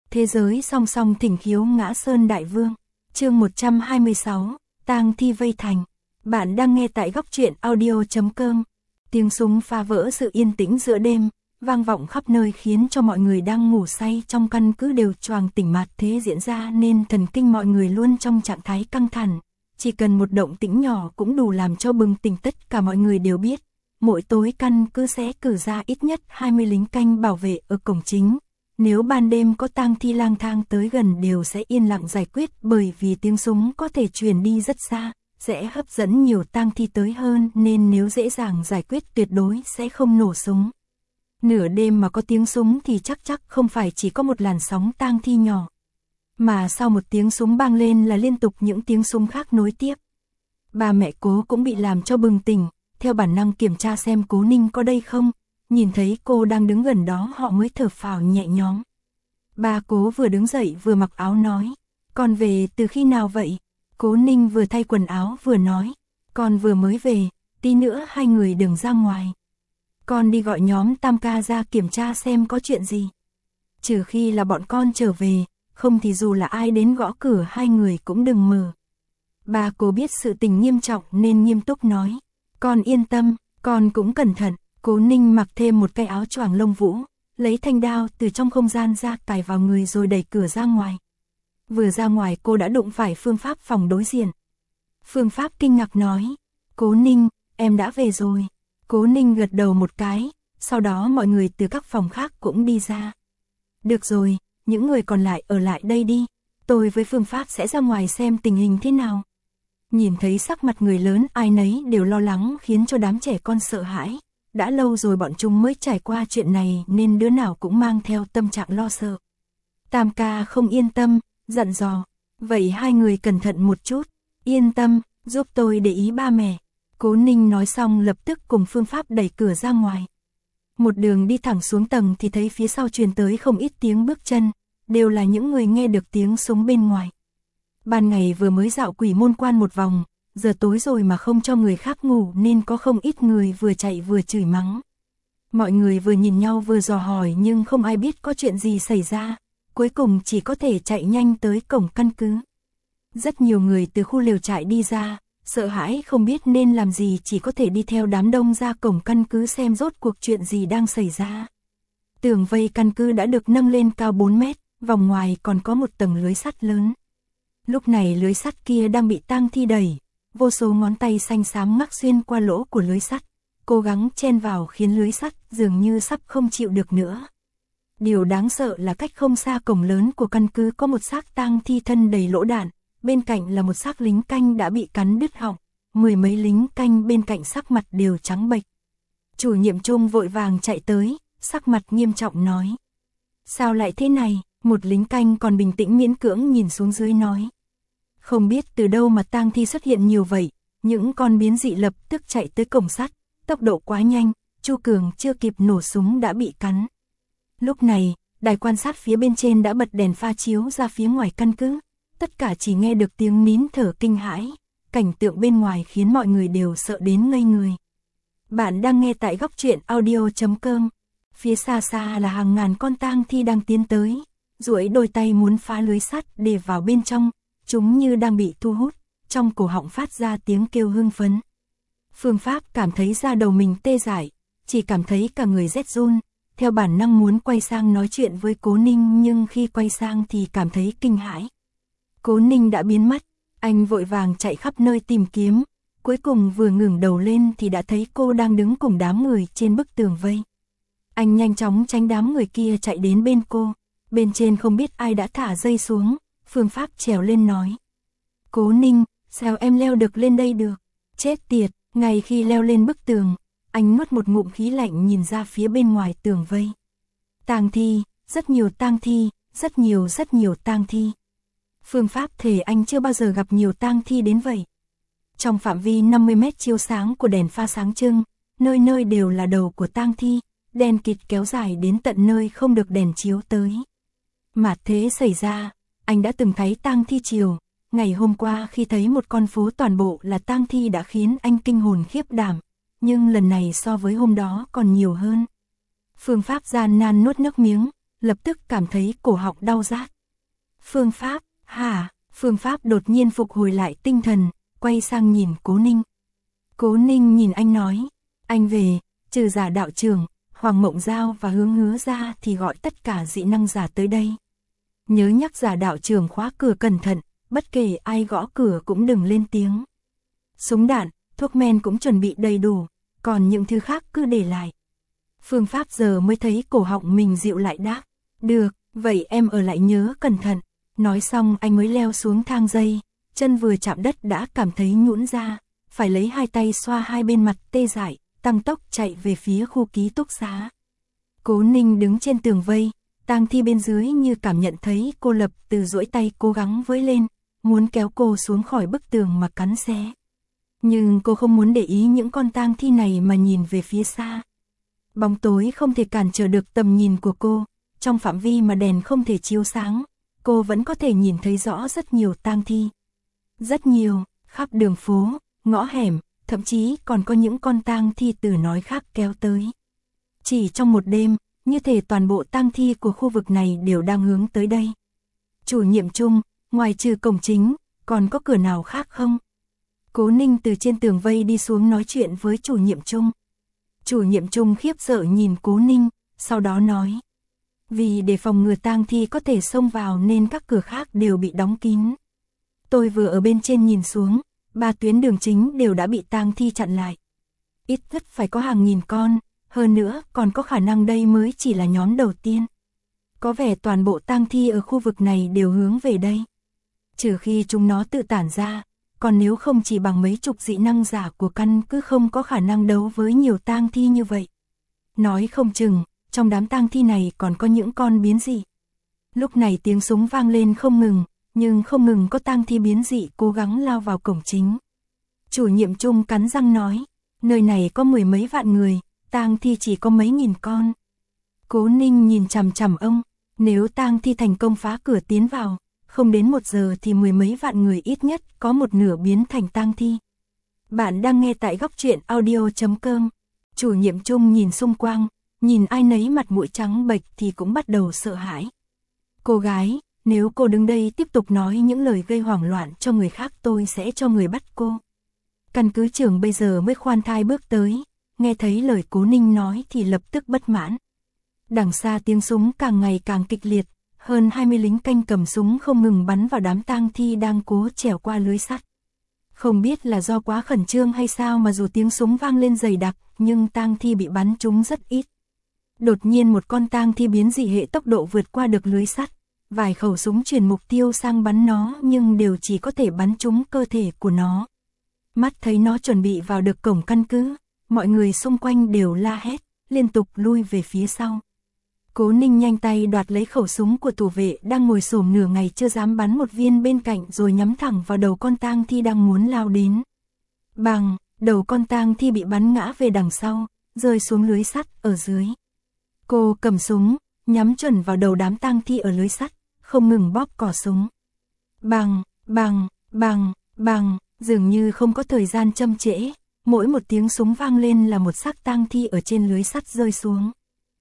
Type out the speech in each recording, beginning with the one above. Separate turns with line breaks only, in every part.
Thế giới song song thỉnh khiếu ngã sơn đại vương. Chương 126, tang thi vây thành. Bạn đang nghe tại góc truyện audio.com. Tiếng súng phá vỡ sự yên tĩnh giữa đêm, vang vọng khắp nơi khiến cho mọi người đang ngủ say trong căn cứ đều choàng tỉnh. Mạt thế diễn ra nên thần kinh mọi người luôn trong trạng thái căng thẳng. Chỉ cần một động tĩnh nhỏ cũng đủ làm cho bừng tỉnh. Tất cả mọi người đều biết, mỗi tối căn cứ sẽ cử ra ít nhất 20 lính canh bảo vệ ở cổng chính. Nếu ban đêm có tang thi lang thang tới gần đều sẽ yên lặng giải quyết, bởi vì tiếng súng có thể truyền đi rất xa, sẽ hấp dẫn nhiều tang thi tới hơn, nên nếu dễ dàng giải quyết tuyệt đối sẽ không nổ súng. Nửa đêm mà có tiếng súng thì chắc không phải chỉ có một làn sóng tang thi nhỏ, mà sau một tiếng súng vang lên là liên tục những tiếng súng khác nối tiếp. Ba mẹ Cố cũng bị làm cho bừng tỉnh, theo bản năng kiểm tra xem Cố Ninh có đây không. Nhìn thấy cô đang đứng gần đó họ mới thở phào nhẹ nhõm. Ba Cố vừa đứng dậy vừa mặc áo nói, con về từ khi nào vậy? Cố Ninh vừa thay quần áo vừa nói, con vừa mới về, tí nữa hai người đừng ra ngoài. Con đi gọi nhóm Tam ca ra kiểm tra xem có chuyện gì. Trừ khi là bọn con trở về, không thì dù là ai đến gõ cửa hai người cũng đừng mở. Ba Cố biết sự tình nghiêm trọng nên nghiêm túc nói, con yên tâm, con cũng cẩn thận. Cố Ninh mặc thêm một cái áo choàng lông vũ, lấy thanh đao từ trong không gian ra cài vào người rồi đẩy cửa ra ngoài. Vừa ra ngoài cô đã đụng phải Phương Pháp phòng đối diện. Phương Pháp kinh ngạc nói, Cố Ninh, em đã về rồi. Cố Ninh gật đầu một cái, sau đó mọi người từ các phòng khác cũng đi ra. Được rồi, những người còn lại ở lại đây đi, tôi với Phương Pháp sẽ ra ngoài xem tình hình thế nào. Nhìn thấy sắc mặt người lớn ai nấy đều lo lắng khiến cho đám trẻ con sợ hãi. Đã lâu rồi bọn chúng mới trải qua chuyện này nên đứa nào cũng mang theo tâm trạng lo sợ. Tam ca không yên tâm, dặn dò, vậy hai người cẩn thận một chút, yên tâm, giúp tôi để ý ba mẹ. Cố Ninh nói xong lập tức cùng Phương Pháp đẩy cửa ra ngoài. Một đường đi thẳng xuống tầng thì thấy phía sau truyền tới không ít tiếng bước chân, đều là những người nghe được tiếng súng bên ngoài. Ban ngày vừa mới dạo Quỷ Môn Quan một vòng, giờ tối rồi mà không cho người khác ngủ nên có không ít người vừa chạy vừa chửi mắng. Mọi người vừa nhìn nhau vừa dò hỏi nhưng không ai biết có chuyện gì xảy ra, cuối cùng chỉ có thể chạy nhanh tới cổng căn cứ. Rất nhiều người từ khu lều trại đi ra, sợ hãi không biết nên làm gì chỉ có thể đi theo đám đông ra cổng căn cứ xem rốt cuộc chuyện gì đang xảy ra. Tường vây căn cứ đã được nâng lên cao 4 mét, vòng ngoài còn có một tầng lưới sắt lớn. Lúc này lưới sắt kia đang bị tang thi đẩy. Vô số ngón tay xanh xám mắc xuyên qua lỗ của lưới sắt, cố gắng chen vào khiến lưới sắt dường như sắp không chịu được nữa. Điều đáng sợ là cách không xa cổng lớn của căn cứ có một xác tang thi thân đầy lỗ đạn, bên cạnh là một xác lính canh đã bị cắn đứt họng, mười mấy lính canh bên cạnh sắc mặt đều trắng bệch. Chủ nhiệm Trung vội vàng chạy tới, sắc mặt nghiêm trọng nói. Sao lại thế này? Một lính canh còn bình tĩnh miễn cưỡng nhìn xuống dưới nói. Không biết từ đâu mà tang thi xuất hiện nhiều vậy, những con biến dị lập tức chạy tới cổng sắt, tốc độ quá nhanh, Chu Cường chưa kịp nổ súng đã bị cắn. Lúc này, đài quan sát phía bên trên đã bật đèn pha chiếu ra phía ngoài căn cứ, tất cả chỉ nghe được tiếng nín thở kinh hãi, cảnh tượng bên ngoài khiến mọi người đều sợ đến ngây người. Bạn đang nghe tại góc truyện audio.com, phía xa xa là hàng ngàn con tang thi đang tiến tới, duỗi đôi tay muốn phá lưới sắt để vào bên trong. Chúng như đang bị thu hút, trong cổ họng phát ra tiếng kêu hưng phấn. Phương Pháp cảm thấy da đầu mình tê dại, chỉ cảm thấy cả người rét run, theo bản năng muốn quay sang nói chuyện với Cố Ninh nhưng khi quay sang thì cảm thấy kinh hãi. Cố Ninh đã biến mất, anh vội vàng chạy khắp nơi tìm kiếm, cuối cùng vừa ngẩng đầu lên thì đã thấy cô đang đứng cùng đám người trên bức tường vây. Anh nhanh chóng tránh đám người kia chạy đến bên cô, bên trên không biết ai đã thả dây xuống. Phương Pháp trèo lên nói. Cố Ninh, sao em leo được lên đây được? Chết tiệt, ngay khi leo lên bức tường, anh nuốt một ngụm khí lạnh nhìn ra phía bên ngoài tường vây. Tang thi, rất nhiều tang thi, rất nhiều tang thi. Phương Pháp thề anh chưa bao giờ gặp nhiều tang thi đến vậy. Trong phạm vi 50 mét chiếu sáng của đèn pha sáng trưng, nơi nơi đều là đầu của tang thi, đen kịt kéo dài đến tận nơi không được đèn chiếu tới. Mạt thế xảy ra. Anh đã từng thấy tang thi chiều, ngày hôm qua khi thấy một con phố toàn bộ là tang thi đã khiến anh kinh hồn khiếp đảm, nhưng lần này so với hôm đó còn nhiều hơn. Phương Pháp gian nan nuốt nước miếng, lập tức cảm thấy cổ họng đau rát. Phương Pháp, hả? Phương Pháp đột nhiên phục hồi lại tinh thần, quay sang nhìn Cố Ninh. Cố Ninh nhìn anh nói, anh về, trừ giả đạo trưởng, Hoàng Mộng Giao và Hướng Hứa ra thì gọi tất cả dị năng giả tới đây. Nhớ nhắc giả đạo trưởng khóa cửa cẩn thận, bất kể ai gõ cửa cũng đừng lên tiếng. Súng đạn, thuốc men cũng chuẩn bị đầy đủ, còn những thứ khác cứ để lại. Phương Pháp giờ mới thấy cổ họng mình dịu lại đáp, được, vậy em ở lại nhớ cẩn thận. Nói xong anh mới leo xuống thang dây, chân vừa chạm đất đã cảm thấy nhũn ra, phải lấy hai tay xoa hai bên mặt tê dại, tăng tốc chạy về phía khu ký túc xá. Cố Ninh đứng trên tường vây, tang thi bên dưới như cảm nhận thấy cô lập từ duỗi tay cố gắng với lên, muốn kéo cô xuống khỏi bức tường mà cắn xé. Nhưng cô không muốn để ý những con tang thi này mà nhìn về phía xa. Bóng tối không thể cản trở được tầm nhìn của cô, trong phạm vi mà đèn không thể chiếu sáng, cô vẫn có thể nhìn thấy rõ rất nhiều tang thi. Rất nhiều, khắp đường phố, ngõ hẻm, thậm chí còn có những con tang thi từ nói khác kéo tới. Chỉ trong một đêm, như thể toàn bộ tang thi của khu vực này đều đang hướng tới đây. Chủ nhiệm Trung, ngoài trừ cổng chính, còn có cửa nào khác không? Cố Ninh từ trên tường vây đi xuống nói chuyện với chủ nhiệm Trung. Chủ nhiệm Trung khiếp sợ nhìn Cố Ninh, sau đó nói. Vì để phòng ngừa tang thi có thể xông vào nên các cửa khác đều bị đóng kín. Tôi vừa ở bên trên nhìn xuống, 3 tuyến đường chính đều đã bị tang thi chặn lại. Ít nhất phải có hàng nghìn con, hơn nữa còn có khả năng đây mới chỉ là nhóm đầu tiên. Có vẻ toàn bộ tang thi ở khu vực này đều hướng về đây. Trừ khi chúng nó tự tản ra, còn nếu không chỉ bằng mấy chục dị năng giả của căn cứ không có khả năng đấu với nhiều tang thi như vậy. Nói không chừng, trong đám tang thi này còn có những con biến dị. Lúc này tiếng súng vang lên không ngừng, nhưng không ngừng có tang thi biến dị cố gắng lao vào cổng chính. Chủ nhiệm Trung cắn răng nói, nơi này có 10 mấy vạn người, tang thi chỉ có mấy nghìn con. Cố Ninh nhìn chằm chằm ông, nếu tang thi thành công phá cửa tiến vào, không đến 1 giờ thì 10 mấy vạn người ít nhất có một nửa biến thành tang thi. Bạn đang nghe tại góc truyện audio.com. Chủ nhiệm Trung nhìn xung quanh, nhìn ai nấy mặt mũi trắng bệch thì cũng bắt đầu sợ hãi. Cô gái, nếu cô đứng đây tiếp tục nói những lời gây hoảng loạn cho người khác tôi sẽ cho người bắt cô. Căn cứ trưởng bây giờ mới khoan thai bước tới, nghe thấy lời Cố Ninh nói thì lập tức bất mãn. Đằng xa tiếng súng càng ngày càng kịch liệt, hơn 20 lính canh cầm súng không ngừng bắn vào đám tang thi đang cố trèo qua lưới sắt. Không biết là do quá khẩn trương hay sao mà dù tiếng súng vang lên dày đặc, nhưng tang thi bị bắn trúng rất ít. Đột nhiên một con tang thi biến dị hệ tốc độ vượt qua được lưới sắt, vài khẩu súng chuyển mục tiêu sang bắn nó nhưng đều chỉ có thể bắn trúng cơ thể của nó. Mắt thấy nó chuẩn bị vào được cổng căn cứ, mọi người xung quanh đều la hét, liên tục lui về phía sau. Cố Ninh nhanh tay đoạt lấy khẩu súng của thủ vệ đang ngồi xổm nửa ngày chưa dám bắn một viên bên cạnh rồi nhắm thẳng vào đầu con tang thi đang muốn lao đến. Bang, đầu con tang thi bị bắn ngã về đằng sau, rơi xuống lưới sắt ở dưới. Cô cầm súng, nhắm chuẩn vào đầu đám tang thi ở lưới sắt, không ngừng bóp cò súng. Bang, bang, bang, bang, dường như không có thời gian chậm trễ, mỗi một tiếng súng vang lên là một xác tang thi ở trên lưới sắt rơi xuống.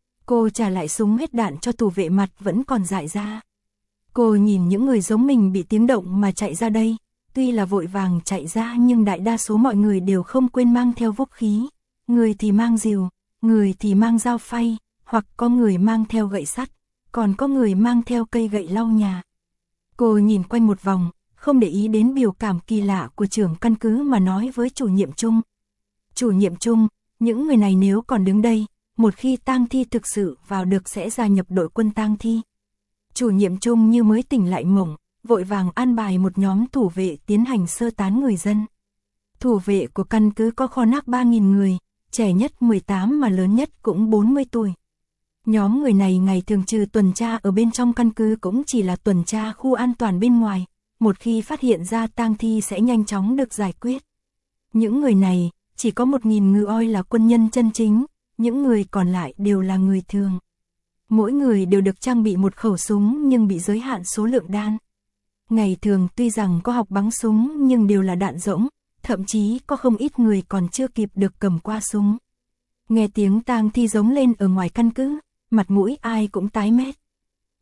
Cô trả lại súng hết đạn cho thủ vệ mặt vẫn còn dại ra. Cô nhìn những người giống mình bị tiếng động mà chạy ra đây, tuy là vội vàng chạy ra nhưng đại đa số mọi người đều không quên mang theo vũ khí, người thì mang rìu, người thì mang dao phay, hoặc có người mang theo gậy sắt, còn có người mang theo cây gậy lau nhà. Cô nhìn quanh một vòng, không để ý đến biểu cảm kỳ lạ của trưởng căn cứ mà nói với chủ nhiệm Trung. Chủ nhiệm Trung, những người này nếu còn đứng đây, một khi tang thi thực sự vào được sẽ gia nhập đội quân tang thi. Chủ nhiệm Trung như mới tỉnh lại mộng, vội vàng an bài một nhóm thủ vệ tiến hành sơ tán người dân. Thủ vệ của căn cứ có kho nác 3.000 người, trẻ nhất 18 mà lớn nhất cũng 40 tuổi. Nhóm người này ngày thường trừ tuần tra ở bên trong căn cứ cũng chỉ là tuần tra khu an toàn bên ngoài, một khi phát hiện ra tang thi sẽ nhanh chóng được giải quyết. Những người này, chỉ có 1.000 ngư oi là quân nhân chân chính, những người còn lại đều là người thường. Mỗi người đều được trang bị một khẩu súng nhưng bị giới hạn số lượng đạn. Ngày thường tuy rằng có học bắn súng nhưng đều là đạn rỗng, thậm chí có không ít người còn chưa kịp được cầm qua súng. Nghe tiếng tang thi giống lên ở ngoài căn cứ, mặt mũi ai cũng tái mét,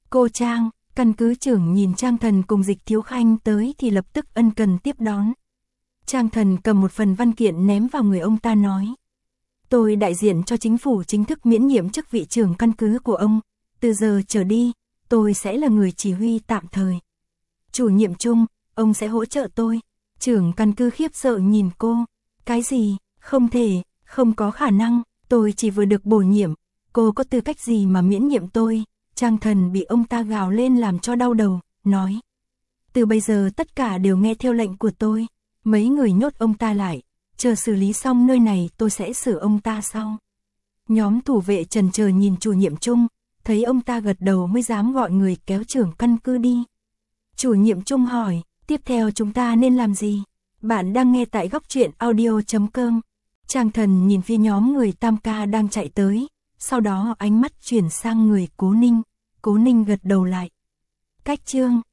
Cô Trang, căn cứ trưởng nhìn Trang Thần cùng Dịch Thiếu Khanh tới thì lập tức ân cần tiếp đón. Trang Thần cầm một phần văn kiện ném vào người ông ta nói. Tôi đại diện cho chính phủ chính thức miễn nhiệm chức vị trưởng căn cứ của ông. Từ giờ trở đi, tôi sẽ là người chỉ huy tạm thời. Chủ nhiệm chung, ông sẽ hỗ trợ tôi. Trưởng căn cứ khiếp sợ nhìn cô. Cái gì, không thể, không có khả năng, tôi chỉ vừa được bổ nhiệm. Cô có tư cách gì mà miễn nhiệm tôi? Trang Thần bị ông ta gào lên làm cho đau đầu, nói. Từ bây giờ tất cả đều nghe theo lệnh của tôi. Mấy người nhốt ông ta lại, chờ xử lý xong nơi này tôi sẽ xử ông ta sau. Nhóm thủ vệ chần chờ nhìn chủ nhiệm chung, thấy ông ta gật đầu mới dám gọi người kéo trưởng căn cứ đi. Chủ nhiệm chung hỏi, tiếp theo chúng ta nên làm gì? Bạn đang nghe tại góc truyện audio.com. Trang Thần nhìn phía nhóm người Tam Ca đang chạy tới, sau đó ánh mắt chuyển sang người Cố Ninh. Cố Ninh gật đầu lại. Cách chương